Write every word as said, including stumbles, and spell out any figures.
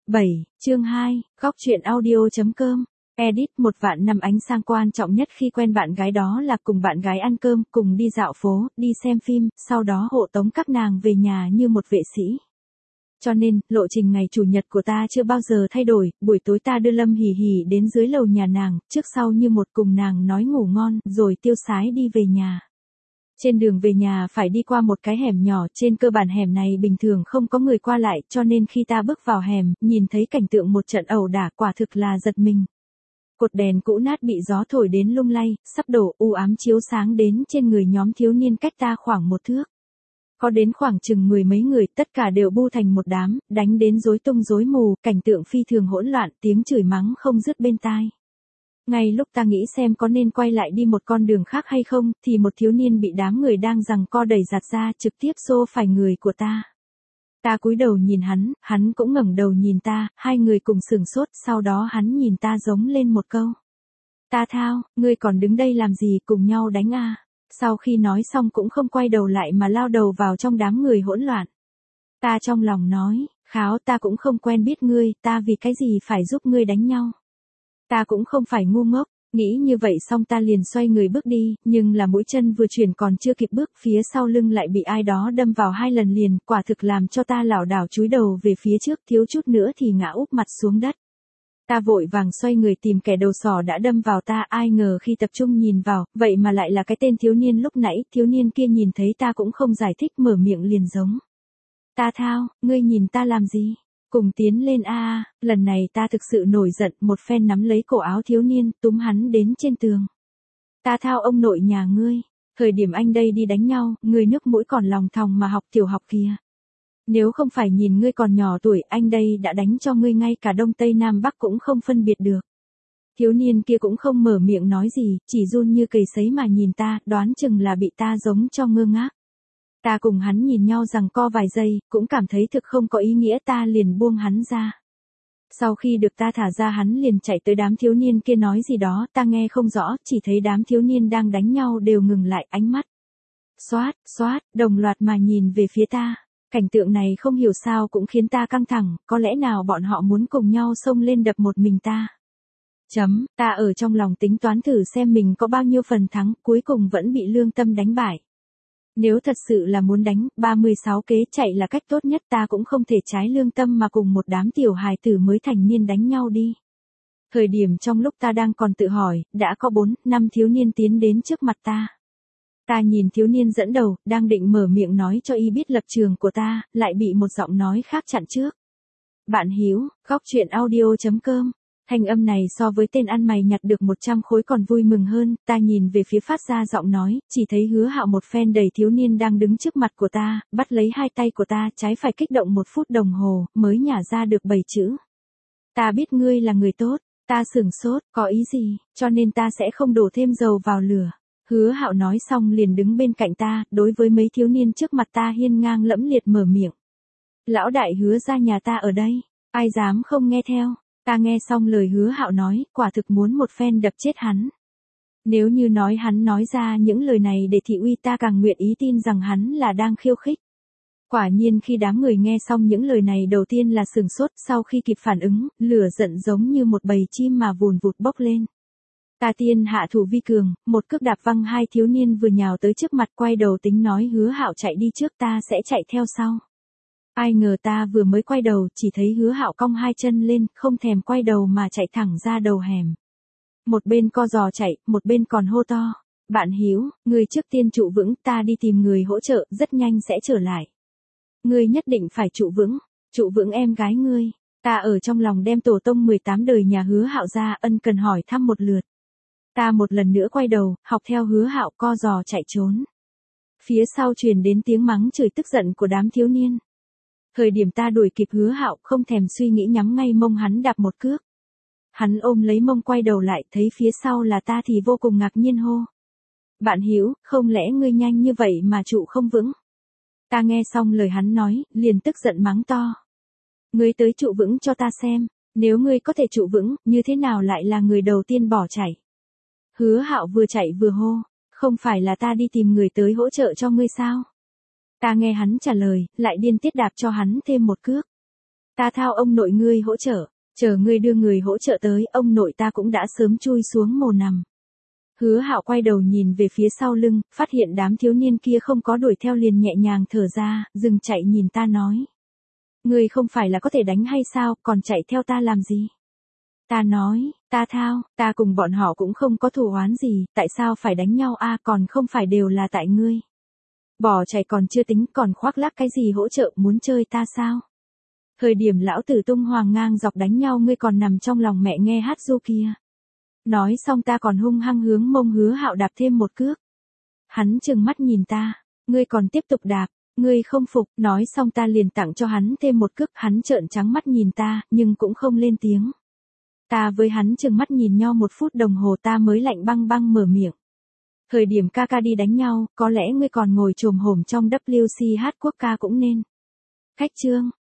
bảy, chương hai, góc truyện audio.com. Edit. Một vạn năm ánh sáng quan trọng nhất khi quen bạn gái đó là cùng bạn gái ăn cơm, cùng đi dạo phố, đi xem phim, sau đó hộ tống các nàng về nhà như một vệ sĩ. Cho nên, lộ trình ngày chủ nhật của ta chưa bao giờ thay đổi, buổi tối ta đưa Lâm Hỉ Hỉ đến dưới lầu nhà nàng, trước sau như một cùng nàng nói ngủ ngon, rồi tiêu sái đi về nhà. Trên đường về nhà phải đi qua một cái hẻm nhỏ, trên cơ bản hẻm này bình thường không có người qua lại, cho nên khi ta bước vào hẻm, nhìn thấy cảnh tượng một trận ẩu đả quả thực là giật mình. Cột đèn cũ nát bị gió thổi đến lung lay, sắp đổ, u ám chiếu sáng đến trên người nhóm thiếu niên cách ta khoảng một thước. Có đến khoảng chừng mười mấy người, tất cả đều bu thành một đám, đánh đến rối tung rối mù, cảnh tượng phi thường hỗn loạn, tiếng chửi mắng không dứt bên tai. Ngay lúc ta nghĩ xem có nên quay lại đi một con đường khác hay không, thì một thiếu niên bị đám người đang giằng co đẩy giạt ra, trực tiếp xô phải người của ta. Ta cúi đầu nhìn hắn, hắn cũng ngẩng đầu nhìn ta, hai người cùng sửng sốt, sau đó hắn nhìn ta giống lên một câu. Ta thao, ngươi còn đứng đây làm gì, cùng nhau đánh à? Sau khi nói xong cũng không quay đầu lại mà lao đầu vào trong đám người hỗn loạn. Ta trong lòng nói, kháo, ta cũng không quen biết ngươi, ta vì cái gì phải giúp ngươi đánh nhau. Ta cũng không phải ngu ngốc, nghĩ như vậy xong ta liền xoay người bước đi, nhưng là mũi chân vừa chuyển còn chưa kịp bước, phía sau lưng lại bị ai đó đâm vào hai lần liền, quả thực làm cho ta lảo đảo chúi đầu về phía trước, thiếu chút nữa thì ngã úp mặt xuống đất. Ta vội vàng xoay người tìm kẻ đầu sỏ đã đâm vào ta, ai ngờ khi tập trung nhìn vào, vậy mà lại là cái tên thiếu niên lúc nãy, thiếu niên kia nhìn thấy ta cũng không giải thích, mở miệng liền giống. Ta thao, ngươi nhìn ta làm gì? Cùng tiến lên a a, lần này ta thực sự nổi giận, một phen nắm lấy cổ áo thiếu niên, túm hắn đến trên tường. Ta thao ông nội nhà ngươi, thời điểm anh đây đi đánh nhau, ngươi nước mũi còn lòng thòng mà học tiểu học kìa. Nếu không phải nhìn ngươi còn nhỏ tuổi, anh đây đã đánh cho ngươi ngay cả Đông Tây Nam Bắc cũng không phân biệt được. Thiếu niên kia cũng không mở miệng nói gì, chỉ run như cầy sấy mà nhìn ta, đoán chừng là bị ta giống cho ngơ ngác. Ta cùng hắn nhìn nhau giằng co vài giây, cũng cảm thấy thực không có ý nghĩa, ta liền buông hắn ra. Sau khi được ta thả ra hắn liền chạy tới đám thiếu niên kia nói gì đó, ta nghe không rõ, chỉ thấy đám thiếu niên đang đánh nhau đều ngừng lại, ánh mắt xoát, xoát, đồng loạt mà nhìn về phía ta. Cảnh tượng này không hiểu sao cũng khiến ta căng thẳng, có lẽ nào bọn họ muốn cùng nhau xông lên đập một mình ta. Chấm, ta ở trong lòng tính toán thử xem mình có bao nhiêu phần thắng, cuối cùng vẫn bị lương tâm đánh bại. Nếu thật sự là muốn đánh, ba mươi sáu kế chạy là cách tốt nhất, ta cũng không thể trái lương tâm mà cùng một đám tiểu hài tử mới thành niên đánh nhau đi. Thời điểm trong lúc ta đang còn tự hỏi, đã có bốn, năm thiếu niên tiến đến trước mặt ta. Ta nhìn thiếu niên dẫn đầu, đang định mở miệng nói cho y biết lập trường của ta, lại bị một giọng nói khác chặn trước. Bạn Hiếu, góc truyện audio.com. Thanh âm này so với tên ăn mày nhặt được một trăm khối còn vui mừng hơn, ta nhìn về phía phát ra giọng nói, chỉ thấy Hứa Hạo một phen đẩy thiếu niên đang đứng trước mặt của ta, bắt lấy hai tay của ta, trái phải kích động một phút đồng hồ, mới nhả ra được bảy chữ. Ta biết ngươi là người tốt, ta sửng sốt, có ý gì, cho nên ta sẽ không đổ thêm dầu vào lửa. Hứa Hạo nói xong liền đứng bên cạnh ta, đối với mấy thiếu niên trước mặt ta hiên ngang lẫm liệt mở miệng. Lão đại Hứa ra nhà ta ở đây, ai dám không nghe theo. Ta nghe xong lời Hứa Hạo nói, quả thực muốn một phen đập chết hắn. Nếu như nói hắn nói ra những lời này để thị uy, ta càng nguyện ý tin rằng hắn là đang khiêu khích. Quả nhiên khi đám người nghe xong những lời này đầu tiên là sửng sốt, sau khi kịp phản ứng, lửa giận giống như một bầy chim mà vùn vụt bốc lên. Ta tiên hạ thủ vi cường, một cước đạp văng hai thiếu niên vừa nhào tới trước mặt, quay đầu tính nói Hứa Hạo chạy đi trước, ta sẽ chạy theo sau. Ai ngờ ta vừa mới quay đầu, chỉ thấy Hứa Hạo cong hai chân lên, không thèm quay đầu mà chạy thẳng ra đầu hẻm. Một bên co giò chạy, một bên còn hô to. Bạn Hiếu, ngươi trước tiên trụ vững, ta đi tìm người hỗ trợ, rất nhanh sẽ trở lại. Ngươi nhất định phải trụ vững, trụ vững em gái ngươi. Ta ở trong lòng đem tổ tông mười tám đời nhà Hứa Hạo ra, ân cần hỏi thăm một lượt. Ta một lần nữa quay đầu, học theo Hứa Hạo co giò chạy trốn. Phía sau truyền đến tiếng mắng chửi tức giận của đám thiếu niên. Thời điểm ta đuổi kịp Hứa Hạo, không thèm suy nghĩ nhắm ngay mông hắn đạp một cước. Hắn ôm lấy mông quay đầu lại, thấy phía sau là ta thì vô cùng ngạc nhiên hô. Bạn Hiếu, không lẽ ngươi nhanh như vậy mà trụ không vững? Ta nghe xong lời hắn nói, liền tức giận mắng to. Ngươi tới trụ vững cho ta xem, nếu ngươi có thể trụ vững, như thế nào lại là người đầu tiên bỏ chạy? Hứa Hạo vừa chạy vừa hô, không phải là ta đi tìm người tới hỗ trợ cho ngươi sao? Ta nghe hắn trả lời, lại điên tiết đạp cho hắn thêm một cước. Ta thao ông nội ngươi hỗ trợ, chờ ngươi đưa người hỗ trợ tới, ông nội ta cũng đã sớm chui xuống mồ nằm. Hứa Hạo quay đầu nhìn về phía sau lưng, phát hiện đám thiếu niên kia không có đuổi theo liền nhẹ nhàng thở ra, dừng chạy nhìn ta nói. Ngươi không phải là có thể đánh hay sao, còn chạy theo ta làm gì? Ta nói, ta thao, ta cùng bọn họ cũng không có thù oán gì, tại sao phải đánh nhau a, còn không phải đều là tại ngươi. Bỏ chạy còn chưa tính, còn khoác lác cái gì hỗ trợ, muốn chơi ta sao? Thời điểm lão tử tung hoàng ngang dọc đánh nhau ngươi còn nằm trong lòng mẹ nghe hát ru kia. Nói xong ta còn hung hăng hướng mông Hứa Hạo đạp thêm một cước. Hắn trừng mắt nhìn ta, ngươi còn tiếp tục đạp, ngươi không phục, nói xong ta liền tặng cho hắn thêm một cước, hắn trợn trắng mắt nhìn ta, nhưng cũng không lên tiếng. Ta với hắn trừng mắt nhìn nhau một phút đồng hồ ta mới lạnh băng băng mở miệng. Thời điểm ca ca đi đánh nhau, có lẽ ngươi còn ngồi chồm hổm trong vê kép xê hát quốc ca cũng nên. Khách trương,